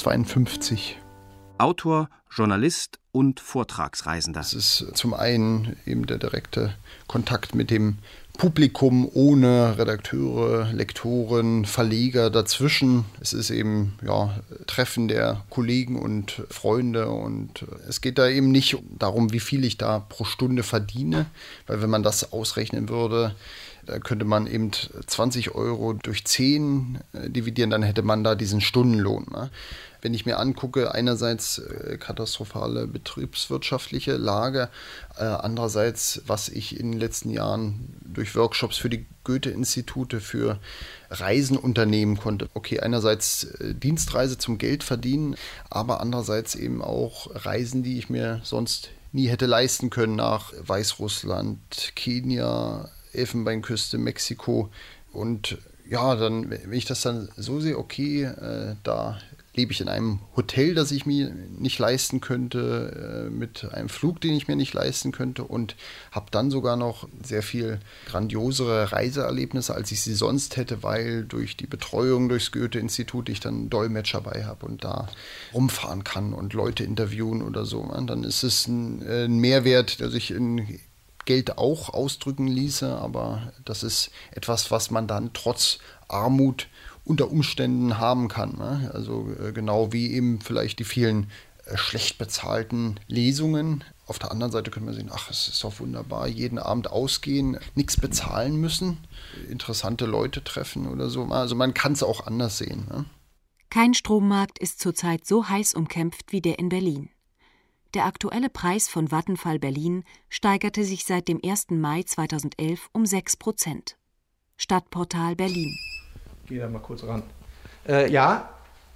52. Autor, Journalist und Vortragsreisender. Das ist zum einen eben der direkte Kontakt mit dem Publikum ohne Redakteure, Lektoren, Verleger dazwischen. Es ist eben Treffen der Kollegen und Freunde und es geht da eben nicht darum, wie viel ich da pro Stunde verdiene, weil wenn man das ausrechnen würde, da könnte man eben 20 € durch 10 dividieren, dann hätte man da diesen Stundenlohn, ne? Wenn ich mir angucke, einerseits katastrophale betriebswirtschaftliche Lage, andererseits, was ich in den letzten Jahren durch Workshops für die Goethe-Institute für Reisen unternehmen konnte. Okay, einerseits Dienstreise zum Geld verdienen, aber andererseits eben auch Reisen, die ich mir sonst nie hätte leisten können, nach Weißrussland, Kenia, Elfenbeinküste, Mexiko. Und ja, dann, wenn ich das dann so sehe, okay, da lebe ich in einem Hotel, das ich mir nicht leisten könnte, mit einem Flug, den ich mir nicht leisten könnte und habe dann sogar noch sehr viel grandiosere Reiseerlebnisse, als ich sie sonst hätte, weil durch die Betreuung durchs Goethe-Institut ich dann einen Dolmetscher bei habe und da rumfahren kann und Leute interviewen oder so. Dann ist es ein Mehrwert, der sich in Geld auch ausdrücken ließe, aber das ist etwas, was man dann trotz Armut unter Umständen haben kann, ne? Also genau wie eben vielleicht die vielen schlecht bezahlten Lesungen. Auf der anderen Seite könnte man sehen, ach, es ist doch wunderbar, jeden Abend ausgehen, nichts bezahlen müssen, interessante Leute treffen oder so. Also man kann es auch anders sehen, ne? Kein Strommarkt ist zurzeit so heiß umkämpft wie der in Berlin. Der aktuelle Preis von Vattenfall Berlin steigerte sich seit dem 1. Mai 2011 um 6%. Stadtportal Berlin. Ich gehe da mal kurz ran. Ja?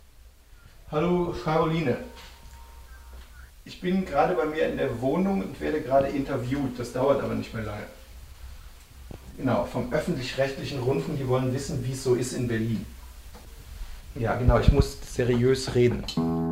Hallo Caroline. Ich bin gerade bei mir in der Wohnung und werde gerade interviewt. Das dauert aber nicht mehr lange. Genau, vom öffentlich-rechtlichen Rundfunk. Die wollen wissen, wie es so ist in Berlin. Ja, genau, ich muss seriös reden.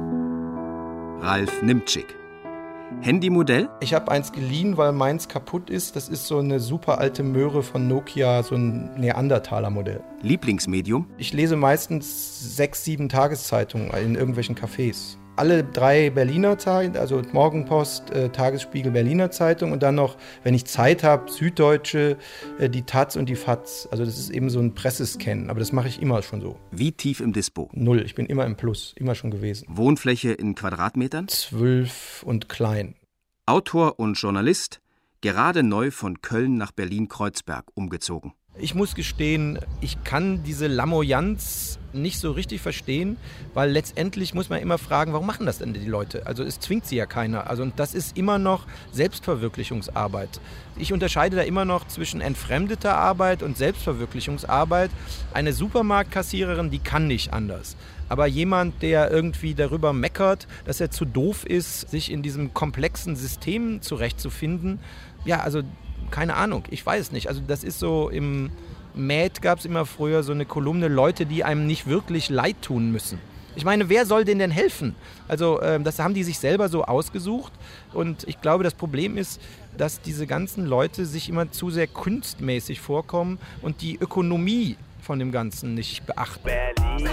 Ralf Nimtschik. Handymodell? Ich habe eins geliehen, weil meins kaputt ist. Das ist so eine super alte Möhre von Nokia, so ein Neandertaler-Modell. Lieblingsmedium? Ich lese meistens 6, 7 Tageszeitungen in irgendwelchen Cafés. Alle 3 Berliner Zeitungen, also Morgenpost, Tagesspiegel, Berliner Zeitung und dann noch, wenn ich Zeit habe, Süddeutsche, die Taz und die Faz. Also das ist eben so ein Pressescan, aber das mache ich immer schon so. Wie tief im Dispo? 0, ich bin immer im Plus, immer schon gewesen. Wohnfläche in Quadratmetern? 12 und klein. Autor und Journalist, gerade neu von Köln nach Berlin-Kreuzberg umgezogen. Ich muss gestehen, ich kann diese Lamoyanz nicht so richtig verstehen, weil letztendlich muss man immer fragen, warum machen das denn die Leute? Also es zwingt sie ja keiner. Also und das ist immer noch Selbstverwirklichungsarbeit. Ich unterscheide da immer noch zwischen entfremdeter Arbeit und Selbstverwirklichungsarbeit. Eine Supermarktkassiererin, die kann nicht anders. Aber jemand, der irgendwie darüber meckert, dass er zu doof ist, sich in diesem komplexen System zurechtzufinden, ja, also keine Ahnung, ich weiß nicht. Also das ist so, im Mad gab es immer früher so eine Kolumne, Leute, die einem nicht wirklich leid tun müssen. Ich meine, wer soll denen denn helfen? Also das haben die sich selber so ausgesucht. Und ich glaube, das Problem ist, dass diese ganzen Leute sich immer zu sehr kunstmäßig vorkommen und die Ökonomie von dem Ganzen nicht beachten. Berlin.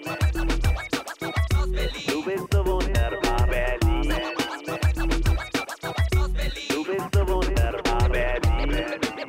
Du bist so wunderbar, Berlin. Du bist so wunderbar, Berlin.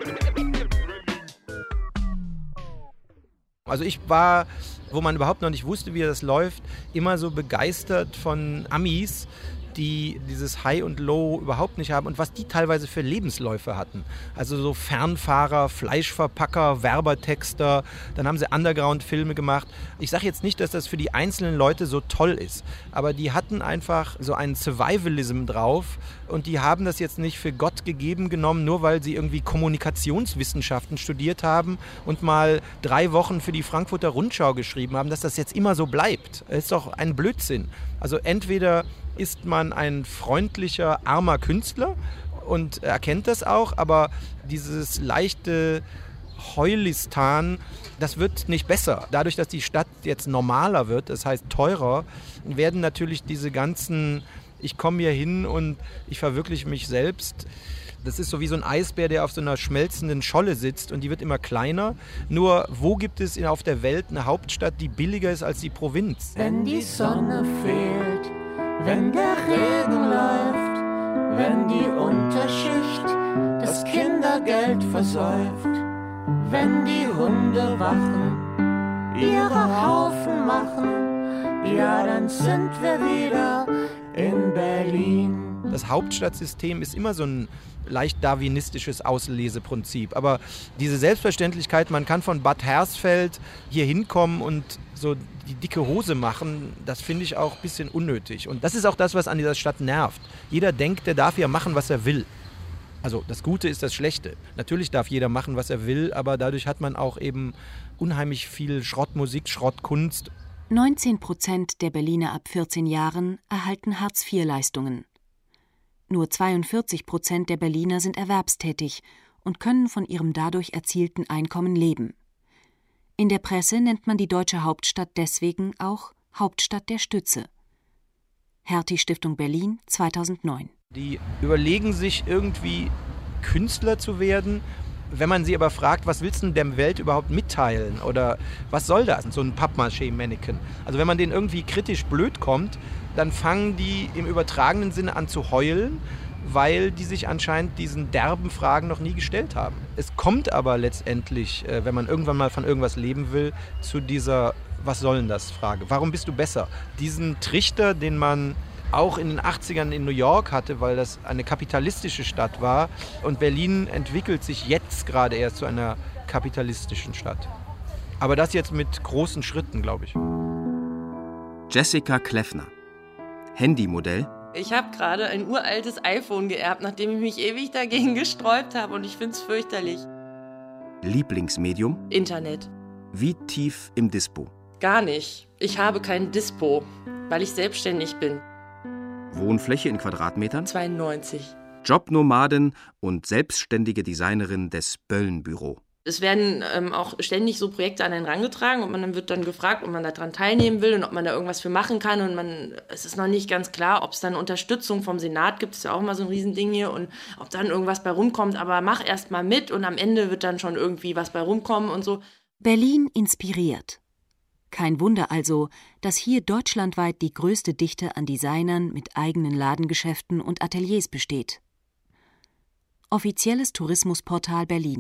Also ich war, wo man überhaupt noch nicht wusste, wie das läuft, immer so begeistert von Amis, die dieses High und Low überhaupt nicht haben und was die teilweise für Lebensläufe hatten. Also so Fernfahrer, Fleischverpacker, Werbetexter, dann haben sie Underground-Filme gemacht. Ich sage jetzt nicht, dass das für die einzelnen Leute so toll ist, aber die hatten einfach so einen Survivalism drauf und die haben das jetzt nicht für Gott gegeben genommen, nur weil sie irgendwie Kommunikationswissenschaften studiert haben und mal 3 Wochen für die Frankfurter Rundschau geschrieben haben, dass das jetzt immer so bleibt. Das ist doch ein Blödsinn. Also entweder ist man ein freundlicher, armer Künstler und erkennt das auch, aber dieses leichte Heulistan, das wird nicht besser. Dadurch, dass die Stadt jetzt normaler wird, das heißt teurer, werden natürlich diese ganzen, ich komme hier hin und ich verwirkliche mich selbst. Das ist so wie so ein Eisbär, der auf so einer schmelzenden Scholle sitzt und die wird immer kleiner. Nur wo gibt es auf der Welt eine Hauptstadt, die billiger ist als die Provinz? Wenn die Sonne fehlt, wenn der Regen läuft, wenn die Unterschicht das Kindergeld versäuft, wenn die Hunde wachen, ihre Haufen machen, ja, dann sind wir wieder in Berlin. Das Hauptstadtsystem ist immer so ein leicht darwinistisches Ausleseprinzip. Aber diese Selbstverständlichkeit, man kann von Bad Hersfeld hier hinkommen und so die dicke Hose machen, das finde ich auch ein bisschen unnötig. Und das ist auch das, was an dieser Stadt nervt. Jeder denkt, der darf ja machen, was er will. Also das Gute ist das Schlechte. Natürlich darf jeder machen, was er will, aber dadurch hat man auch eben unheimlich viel Schrottmusik, Schrottkunst. 19% der Berliner ab 14 Jahren erhalten Hartz-IV-Leistungen. Nur 42% der Berliner sind erwerbstätig und können von ihrem dadurch erzielten Einkommen leben. In der Presse nennt man die deutsche Hauptstadt deswegen auch Hauptstadt der Stütze. Hertie-Stiftung Berlin, 2009. Die überlegen sich irgendwie Künstler zu werden. Wenn man sie aber fragt, was willst du denn der Welt überhaupt mitteilen oder was soll das, so ein Pappmaché-Mannequin? Also wenn man denen irgendwie kritisch blöd kommt, dann fangen die im übertragenen Sinne an zu heulen, weil die sich anscheinend diesen derben Fragen noch nie gestellt haben. Es kommt aber letztendlich, wenn man irgendwann mal von irgendwas leben will, zu dieser Was soll denn das? Frage. Warum bist du besser? Diesen Trichter, den man auch in den 80ern in New York hatte, weil das eine kapitalistische Stadt war. Und Berlin entwickelt sich jetzt gerade erst zu einer kapitalistischen Stadt. Aber das jetzt mit großen Schritten, glaube ich. Jessica Kleffner. Handymodell. Ich habe gerade ein uraltes iPhone geerbt, nachdem ich mich ewig dagegen gesträubt habe und ich finde es fürchterlich. Lieblingsmedium? Internet. Wie tief im Dispo? Gar nicht. Ich habe kein Dispo, weil ich selbstständig bin. Wohnfläche in Quadratmetern? 92. Jobnomadin und selbstständige Designerin des Bölln-Büro. Es werden auch ständig so Projekte an einen rangetragen und man wird dann gefragt, ob man daran teilnehmen will und ob man da irgendwas für machen kann. Und es ist noch nicht ganz klar, ob es dann Unterstützung vom Senat gibt. Das ist ja auch immer so ein Riesending hier. Und ob dann irgendwas bei rumkommt. Aber mach erst mal mit und am Ende wird dann schon irgendwie was bei rumkommen und so. Berlin inspiriert. Kein Wunder also, dass hier deutschlandweit die größte Dichte an Designern mit eigenen Ladengeschäften und Ateliers besteht. Offizielles Tourismusportal Berlin.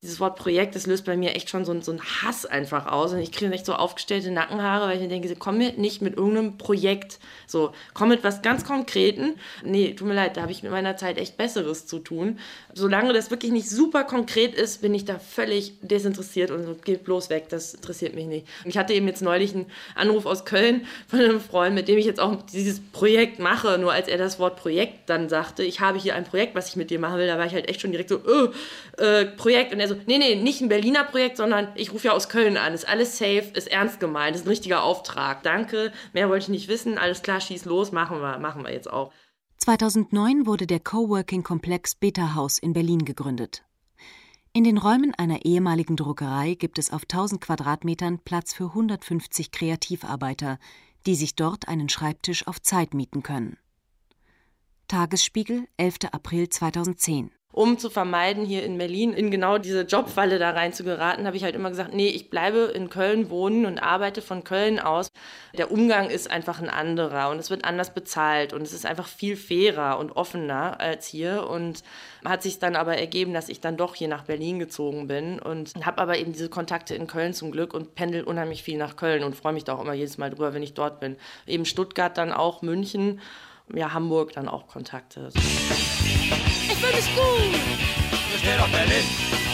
Dieses Wort Projekt, das löst bei mir echt schon so einen Hass einfach aus. Und ich kriege echt so aufgestellte Nackenhaare, weil ich mir denke, komm mir nicht mit irgendeinem Projekt. So, komm mit was ganz Konkreten. Nee, tut mir leid, da habe ich mit meiner Zeit echt Besseres zu tun. Solange das wirklich nicht super konkret ist, bin ich da völlig desinteressiert und so, geht bloß weg, das interessiert mich nicht. Ich hatte eben jetzt neulich einen Anruf aus Köln von einem Freund, mit dem ich jetzt auch dieses Projekt mache. Nur als er das Wort Projekt dann sagte, ich habe hier ein Projekt, was ich mit dir machen will, da war ich halt echt schon direkt so, Projekt. Und er so, nee, nicht ein Berliner Projekt, sondern ich rufe ja aus Köln an. Ist alles safe, ist ernst gemeint, ist ein richtiger Auftrag. Danke, mehr wollte ich nicht wissen. Alles klar, schieß los, machen wir jetzt auch. 2009 wurde der Coworking-Komplex Beta Haus in Berlin gegründet. In den Räumen einer ehemaligen Druckerei gibt es auf 1000 Quadratmetern Platz für 150 Kreativarbeiter, die sich dort einen Schreibtisch auf Zeit mieten können. Tagesspiegel, 11. April 2010. Um zu vermeiden, hier in Berlin in genau diese Jobfalle da rein zu geraten, habe ich halt immer gesagt, nee, ich bleibe in Köln wohnen und arbeite von Köln aus. Der Umgang ist einfach ein anderer und es wird anders bezahlt und es ist einfach viel fairer und offener als hier. Und hat sich dann aber ergeben, dass ich dann doch hier nach Berlin gezogen bin und habe aber eben diese Kontakte in Köln zum Glück und pendel unheimlich viel nach Köln und freue mich da auch immer jedes Mal drüber, wenn ich dort bin. Eben Stuttgart dann auch, München, ja, Hamburg dann auch Kontakte. Ich finde es gut. Wir stehen auf Berlin.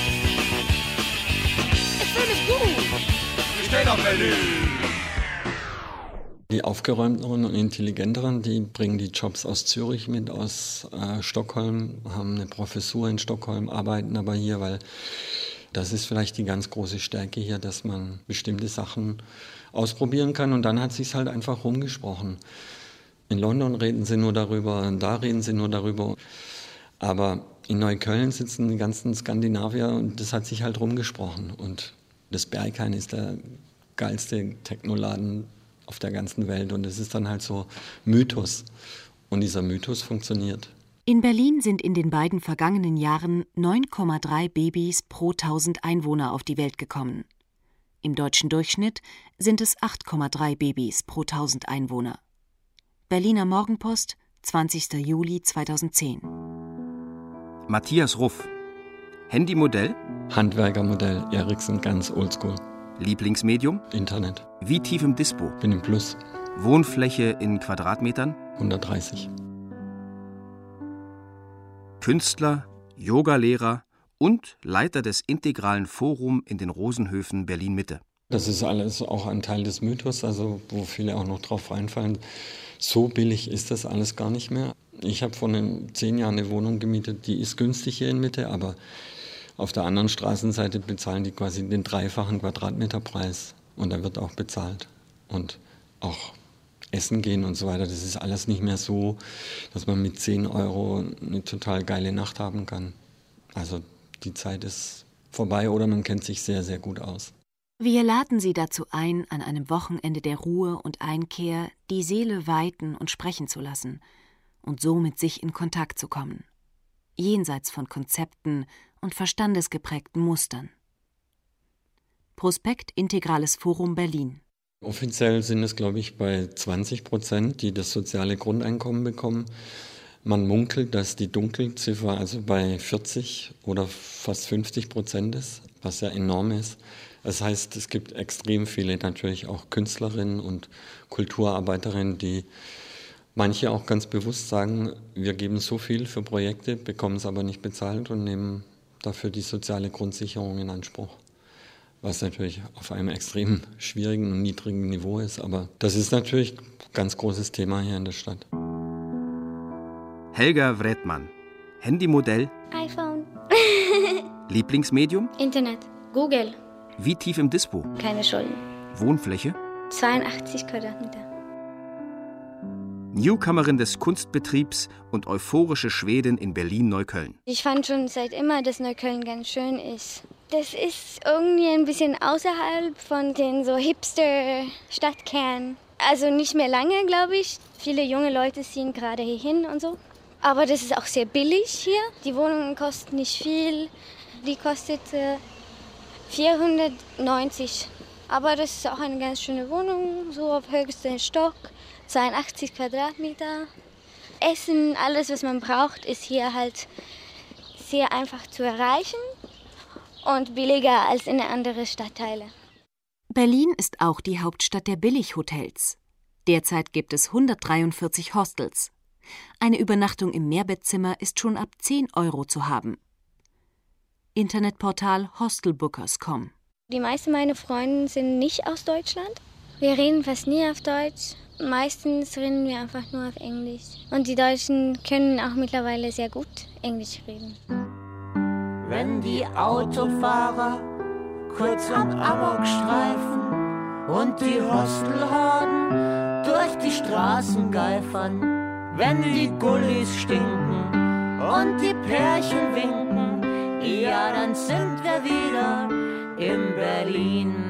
Ich finde es gut. Wir stehen auf Berlin. Die aufgeräumteren und intelligenteren, die bringen die Jobs aus Zürich mit, aus Stockholm, haben eine Professur in Stockholm, arbeiten aber hier, weil das ist vielleicht die ganz große Stärke hier, dass man bestimmte Sachen ausprobieren kann und dann hat sich's halt einfach rumgesprochen. In London reden sie nur darüber, und da reden sie nur darüber. Aber in Neukölln sitzen die ganzen Skandinavier und das hat sich halt rumgesprochen. Und das Berghain ist der geilste Technoladen auf der ganzen Welt. Und das ist dann halt so Mythos. Und dieser Mythos funktioniert. In Berlin sind in den beiden vergangenen Jahren 9,3 Babys pro 1000 Einwohner auf die Welt gekommen. Im deutschen Durchschnitt sind es 8,3 Babys pro 1000 Einwohner. Berliner Morgenpost, 20. Juli 2010. Matthias Ruff. Handymodell? Handwerkermodell, Ericsson, ganz oldschool. Lieblingsmedium? Internet. Wie tief im Dispo? Bin im Plus. Wohnfläche in Quadratmetern? 130. Künstler, Yogalehrer und Leiter des Integralen Forum in den Rosenhöfen Berlin-Mitte. Das ist alles auch ein Teil des Mythos, also wo viele auch noch drauf reinfallen. So billig ist das alles gar nicht mehr. Ich habe vor 10 Jahren eine Wohnung gemietet, die ist günstig hier in Mitte, aber auf der anderen Straßenseite bezahlen die quasi den 3-fachen Quadratmeterpreis. Und da wird auch bezahlt. Und auch essen gehen und so weiter, das ist alles nicht mehr so, dass man mit 10 € eine total geile Nacht haben kann. Also die Zeit ist vorbei oder man kennt sich sehr, sehr gut aus. Wir laden Sie dazu ein, an einem Wochenende der Ruhe und Einkehr die Seele weiten und sprechen zu lassen und so mit sich in Kontakt zu kommen, jenseits von Konzepten und verstandesgeprägten Mustern. Prospekt Integrales Forum Berlin. Offiziell sind es, glaube ich, bei 20%, die das soziale Grundeinkommen bekommen. Man munkelt, dass die Dunkelziffer also bei 40 oder fast 50% ist, was ja enorm ist. Das heißt, es gibt extrem viele natürlich auch Künstlerinnen und Kulturarbeiterinnen, die manche auch ganz bewusst sagen, wir geben so viel für Projekte, bekommen es aber nicht bezahlt und nehmen dafür die soziale Grundsicherung in Anspruch. Was natürlich auf einem extrem schwierigen und niedrigen Niveau ist, aber das ist natürlich ein ganz großes Thema hier in der Stadt. Helga Wredmann. Handymodell? iPhone. Lieblingsmedium? Internet. Google. Wie tief im Dispo? Keine Schulden. Wohnfläche? 82 Quadratmeter. Newcomerin des Kunstbetriebs und euphorische Schwedin in Berlin-Neukölln. Ich fand schon seit immer, dass Neukölln ganz schön ist. Das ist irgendwie ein bisschen außerhalb von den so Hipster-Stadtkernen. Also nicht mehr lange, glaube ich. Viele junge Leute ziehen gerade hier hin und so. Aber das ist auch sehr billig hier. Die Wohnungen kosten nicht viel. Die kostet 490. Aber das ist auch eine ganz schöne Wohnung, so auf höchstem Stock. 82 Quadratmeter. Essen, alles, was man braucht, ist hier halt sehr einfach zu erreichen. und billiger als in anderen Stadtteilen. Berlin ist auch die Hauptstadt der Billighotels. Derzeit gibt es 143 Hostels. Eine Übernachtung im Mehrbettzimmer ist schon ab 10 € zu haben. Internetportal hostelbookers.com. Die meisten meiner Freunde sind nicht aus Deutschland. Wir reden fast nie auf Deutsch. Meistens reden wir einfach nur auf Englisch. Und die Deutschen können auch mittlerweile sehr gut Englisch reden. Wenn die Autofahrer kurz am Amok streifen und die Hostelhorden durch die Straßen geifern, wenn die Gullis stinken und die Pärchen winken, ja, dann sind wir wieder in Berlin.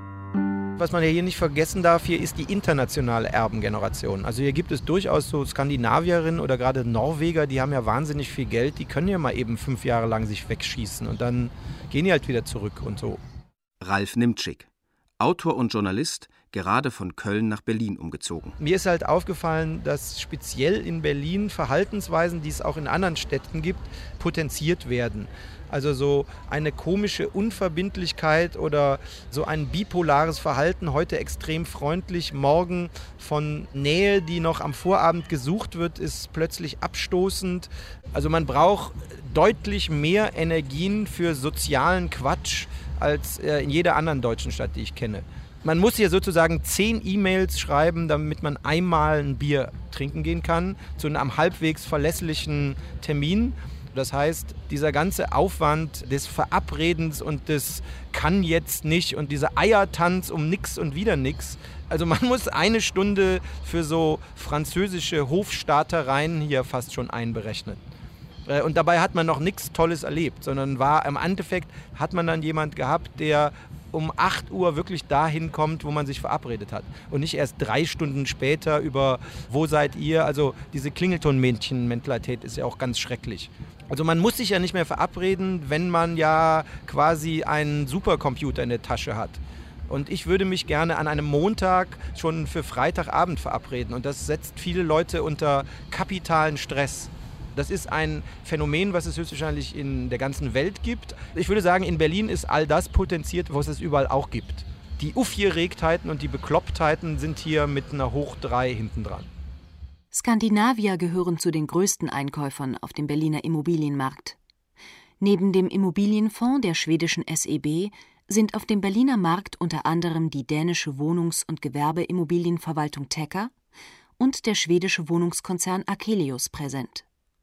Was man ja hier nicht vergessen darf, hier ist die internationale Erbengeneration. Also hier gibt es durchaus so Skandinavierinnen oder gerade Norweger, die haben ja wahnsinnig viel Geld, die können ja mal eben 5 Jahre lang sich wegschießen und dann gehen die halt wieder zurück und so. Ralf Nimtschik, Autor und Journalist, gerade von Köln nach Berlin umgezogen. Mir ist halt aufgefallen, dass speziell in Berlin Verhaltensweisen, die es auch in anderen Städten gibt, potenziert werden. Also so eine komische Unverbindlichkeit oder so ein bipolares Verhalten, heute extrem freundlich, morgen von Nähe, die noch am Vorabend gesucht wird, ist plötzlich abstoßend. Also man braucht deutlich mehr Energien für sozialen Quatsch als in jeder anderen deutschen Stadt, die ich kenne. Man muss hier sozusagen 10 E-Mails schreiben, damit man einmal ein Bier trinken gehen kann, zu einem halbwegs verlässlichen Termin. Das heißt, dieser ganze Aufwand des Verabredens und des kann jetzt nicht und dieser Eiertanz um nix und wieder nix. Also man muss 1 Stunde für so französische Hofstaatereien hier fast schon einberechnen. Und dabei hat man noch nichts Tolles erlebt, sondern im Endeffekt hat man dann jemand gehabt, der um 8 Uhr wirklich dahin kommt, wo man sich verabredet hat. Und nicht erst 3 Stunden später über, wo seid ihr? Also diese Klingeltonmännchen-Mentalität ist ja auch ganz schrecklich. Also man muss sich ja nicht mehr verabreden, wenn man ja quasi einen Supercomputer in der Tasche hat. Und ich würde mich gerne an einem Montag schon für Freitagabend verabreden. Und das setzt viele Leute unter kapitalen Stress. Das ist ein Phänomen, was es höchstwahrscheinlich in der ganzen Welt gibt. Ich würde sagen, in Berlin ist all das potenziert, was es überall auch gibt. Die Aufgeregtheiten und die Beklopptheiten sind hier mit einer Hoch 3 hinten dran. Skandinavier gehören zu den größten Einkäufern auf dem Berliner Immobilienmarkt. Neben dem Immobilienfonds der schwedischen SEB sind auf dem Berliner Markt unter anderem die dänische Wohnungs- und Gewerbeimmobilienverwaltung Tecker und der schwedische Wohnungskonzern Akelius präsent.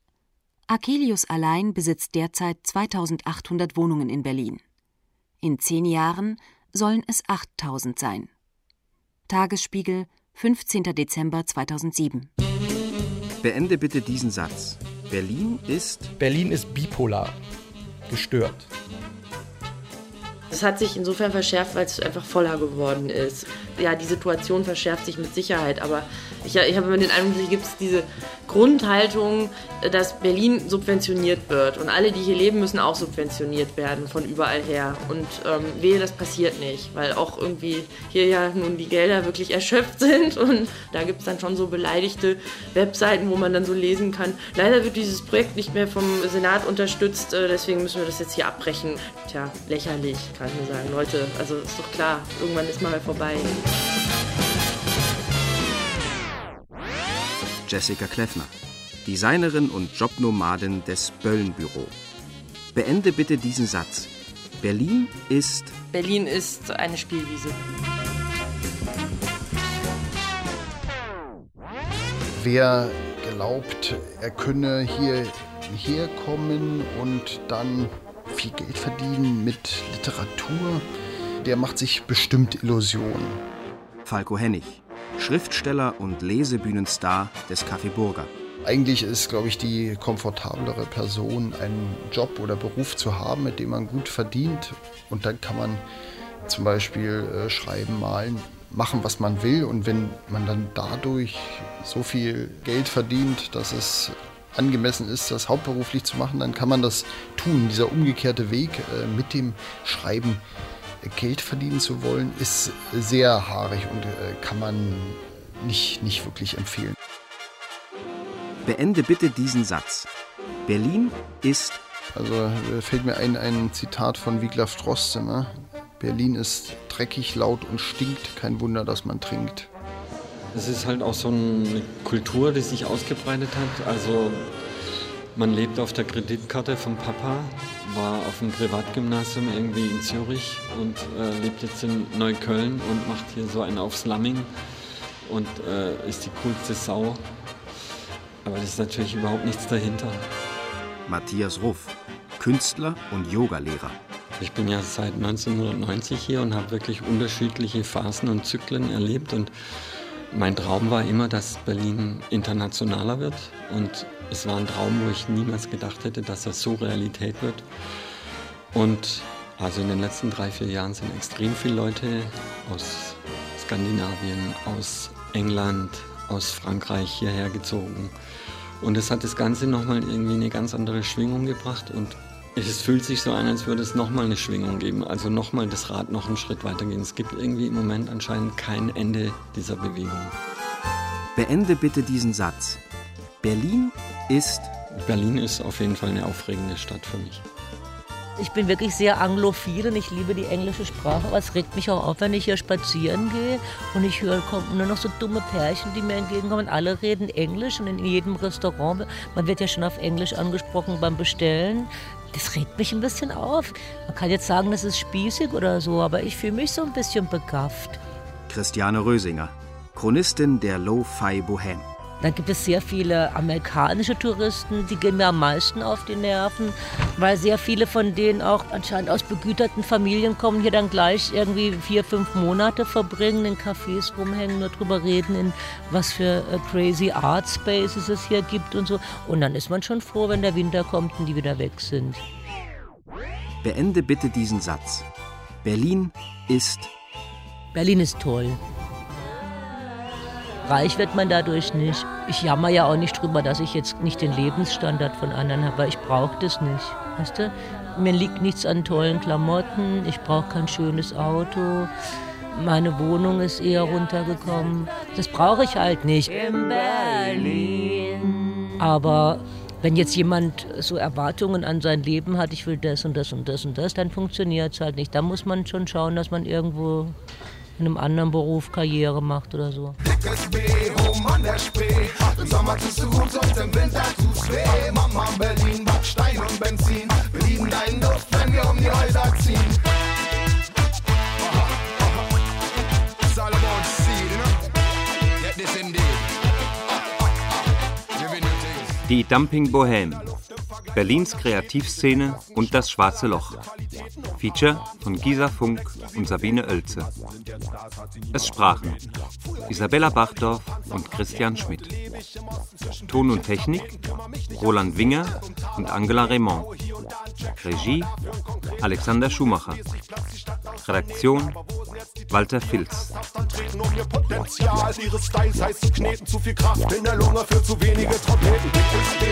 Akelius allein besitzt derzeit 2800 Wohnungen in Berlin. In 10 Jahren sollen es 8000 sein. Tagesspiegel, 15. Dezember 2007. Beende bitte diesen Satz. Berlin ist bipolar. Gestört. Es hat sich insofern verschärft, weil es einfach voller geworden ist. Ja, die Situation verschärft sich mit Sicherheit, aber ich habe immer den Eindruck, hier gibt es diese Grundhaltung, dass Berlin subventioniert wird und alle, die hier leben, müssen auch subventioniert werden von überall her. Und wehe, das passiert nicht, weil auch irgendwie hier ja nun die Gelder wirklich erschöpft sind und da gibt es dann schon so beleidigte Webseiten, wo man dann so lesen kann, leider wird dieses Projekt nicht mehr vom Senat unterstützt, deswegen müssen wir das jetzt hier abbrechen. Tja, lächerlich, kann ich nur sagen. Leute, also ist doch klar, irgendwann ist mal vorbei. Jessica Kleffner, Designerin und Jobnomadin des Bölln-Büro. Beende bitte diesen Satz. Berlin ist eine Spielwiese. Wer glaubt, er könne hierher kommen und dann viel Geld verdienen mit Literatur, der macht sich bestimmt Illusionen. Falco Hennig, Schriftsteller und Lesebühnenstar des Café Burger. Eigentlich ist, glaube ich, die komfortablere Person, einen Job oder Beruf zu haben, mit dem man gut verdient. Und dann kann man zum Beispiel schreiben, malen, machen, was man will. Und wenn man dann dadurch so viel Geld verdient, dass es angemessen ist, das hauptberuflich zu machen, dann kann man das tun. Dieser umgekehrte Weg mit dem Schreiben Geld verdienen zu wollen, ist sehr haarig und kann man nicht wirklich empfehlen. Beende bitte diesen Satz. Berlin ist Also fällt mir ein Zitat von Wiglaf Droste, ne? Berlin ist dreckig, laut und stinkt, kein Wunder, dass man trinkt. Es ist halt auch so eine Kultur, die sich ausgebreitet hat. Also man lebt auf der Kreditkarte vom Papa, war auf dem Privatgymnasium irgendwie in Zürich und lebt jetzt in Neukölln und macht hier so einen auf Slumming und ist die coolste Sau. Aber das ist natürlich überhaupt nichts dahinter. Matthias Ruff, Künstler und Yogalehrer. Ich bin ja seit 1990 hier und habe wirklich unterschiedliche Phasen und Zyklen erlebt. Und mein Traum war immer, dass Berlin internationaler wird. Und es war ein Traum, wo ich niemals gedacht hätte, dass das so Realität wird. Und also in den letzten 3-4 Jahren sind extrem viele Leute aus Skandinavien, aus England, aus Frankreich hierher gezogen. Und es hat das Ganze nochmal irgendwie eine ganz andere Schwingung gebracht. Und es fühlt sich so an, als würde es nochmal eine Schwingung geben. Also nochmal das Rad noch einen Schritt weitergehen. Es gibt irgendwie im Moment anscheinend kein Ende dieser Bewegung. Beende bitte diesen Satz. Berlin ist auf jeden Fall eine aufregende Stadt für mich. Ich bin wirklich sehr anglophil und ich liebe die englische Sprache, aber es regt mich auch auf, wenn ich hier spazieren gehe und ich höre, kommen nur noch so dumme Pärchen, die mir entgegenkommen. Alle reden Englisch und in jedem Restaurant, man wird ja schon auf Englisch angesprochen beim Bestellen. Das regt mich ein bisschen auf. Man kann jetzt sagen, das ist spießig oder so, aber ich fühle mich so ein bisschen begafft. Christiane Rösinger, Chronistin der Lo-Fi Bohème. Dann gibt es sehr viele amerikanische Touristen, die gehen mir am meisten auf die Nerven, weil sehr viele von denen auch anscheinend aus begüterten Familien kommen, hier dann gleich irgendwie 4-5 Monate verbringen, in Cafés rumhängen, nur drüber reden, in was für crazy Art Spaces es hier gibt und so. Und dann ist man schon froh, wenn der Winter kommt und die wieder weg sind. Beende bitte diesen Satz. Berlin ist toll. Reich wird man dadurch nicht. Ich jammer ja auch nicht drüber, dass ich jetzt nicht den Lebensstandard von anderen habe, weil ich brauche das nicht. Weißt du? Mir liegt nichts an tollen Klamotten, ich brauche kein schönes Auto, meine Wohnung ist eher runtergekommen. Das brauche ich halt nicht. In Berlin. Aber wenn jetzt jemand so Erwartungen an sein Leben hat, ich will das und das und das und das, dann funktioniert es halt nicht. Da muss man schon schauen, dass man irgendwo in einem anderen Beruf Karriere macht oder so. Dickes BH an der Spree. Im Sommer tust du gut und im Winter tut's weh. Mama Berlin, Backstein und Benzin. Wir lieben deinen Duft, wenn wir um die Häuser ziehen. It's all about seed, you know? Get this indeed. Die Dumping Bohème. Berlins Kreativszene und das Schwarze Loch. Feature von Gisa Funk und Sabine Oelze. Es sprachen Isabella Bachdorf und Christian Schmidt. Ton und Technik Roland Winger und Angela Raymond. Regie Alexander Schumacher. Redaktion Walter Filz. Um ihr Potenzial ihres Styles heißt zu kneten, zu viel Kraft in der Lunge für zu wenige Trompeten.